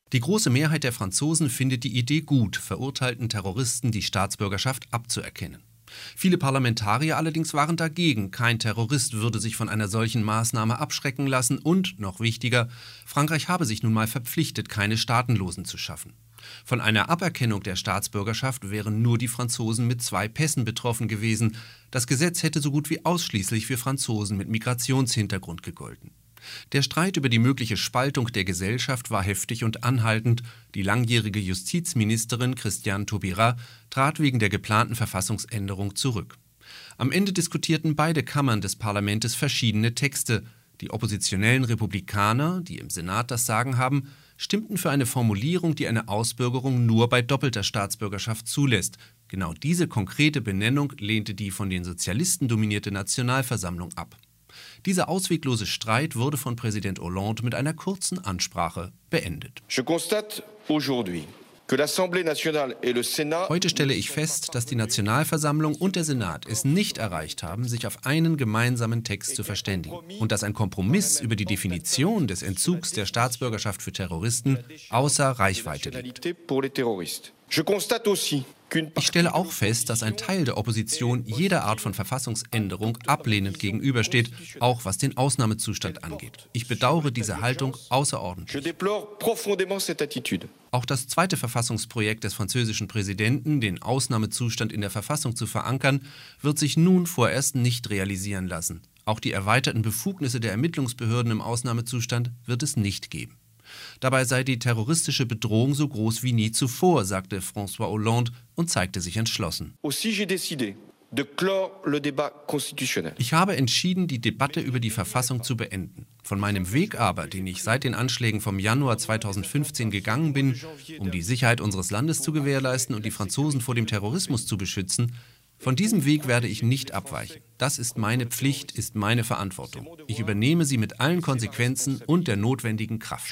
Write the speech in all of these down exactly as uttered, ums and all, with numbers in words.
Die große Mehrheit der Franzosen findet die Idee gut, verurteilten Terroristen die Staatsbürgerschaft abzuerkennen. Viele Parlamentarier allerdings waren dagegen, kein Terrorist würde sich von einer solchen Maßnahme abschrecken lassen und, noch wichtiger, Frankreich habe sich nun mal verpflichtet, keine Staatenlosen zu schaffen. Von einer Aberkennung der Staatsbürgerschaft wären nur die Franzosen mit zwei Pässen betroffen gewesen. Das Gesetz hätte so gut wie ausschließlich für Franzosen mit Migrationshintergrund gegolten. Der Streit über die mögliche Spaltung der Gesellschaft war heftig und anhaltend. Die langjährige Justizministerin Christiane Taubira trat wegen der geplanten Verfassungsänderung zurück. Am Ende diskutierten beide Kammern des Parlaments verschiedene Texte. Die oppositionellen Republikaner, die im Senat das Sagen haben, stimmten für eine Formulierung, die eine Ausbürgerung nur bei doppelter Staatsbürgerschaft zulässt. Genau diese konkrete Benennung lehnte die von den Sozialisten dominierte Nationalversammlung ab. Dieser ausweglose Streit wurde von Präsident Hollande mit einer kurzen Ansprache beendet. Heute stelle ich fest, dass die Nationalversammlung und der Senat es nicht erreicht haben, sich auf einen gemeinsamen Text zu verständigen und dass ein Kompromiss über die Definition des Entzugs der Staatsbürgerschaft für Terroristen außer Reichweite liegt. Ich stelle auch fest, dass ein Teil der Opposition jeder Art von Verfassungsänderung ablehnend gegenübersteht, auch was den Ausnahmezustand angeht. Ich bedauere diese Haltung außerordentlich. Auch das zweite Verfassungsprojekt des französischen Präsidenten, den Ausnahmezustand in der Verfassung zu verankern, wird sich nun vorerst nicht realisieren lassen. Auch die erweiterten Befugnisse der Ermittlungsbehörden im Ausnahmezustand wird es nicht geben. Dabei sei die terroristische Bedrohung so groß wie nie zuvor, sagte François Hollande und zeigte sich entschlossen. Ich habe entschieden, die Debatte über die Verfassung zu beenden. Von meinem Weg aber, den ich seit den Anschlägen vom Januar zweitausendfünfzehn gegangen bin, um die Sicherheit unseres Landes zu gewährleisten und die Franzosen vor dem Terrorismus zu beschützen, von diesem Weg werde ich nicht abweichen. Das ist meine Pflicht, ist meine Verantwortung. Ich übernehme sie mit allen Konsequenzen und der notwendigen Kraft.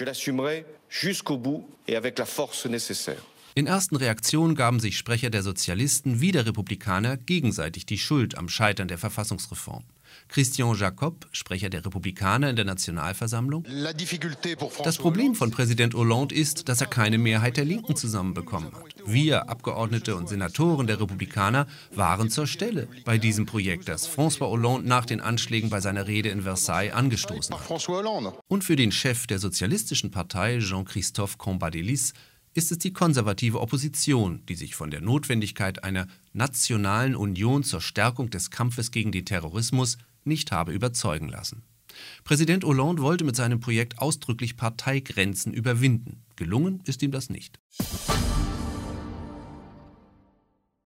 In ersten Reaktionen gaben sich Sprecher der Sozialisten wie der Republikaner gegenseitig die Schuld am Scheitern der Verfassungsreform. Christian Jacob, Sprecher der Republikaner in der Nationalversammlung: Das Problem von Präsident Hollande ist, dass er keine Mehrheit der Linken zusammenbekommen hat. Wir, Abgeordnete und Senatoren der Republikaner, waren zur Stelle bei diesem Projekt, das François Hollande nach den Anschlägen bei seiner Rede in Versailles angestoßen hat. Und für den Chef der sozialistischen Partei, Jean-Christophe Cambadélis, ist es die konservative Opposition, die sich von der Notwendigkeit einer nationalen Union zur Stärkung des Kampfes gegen den Terrorismus nicht habe überzeugen lassen. Präsident Hollande wollte mit seinem Projekt ausdrücklich Parteigrenzen überwinden. Gelungen ist ihm das nicht.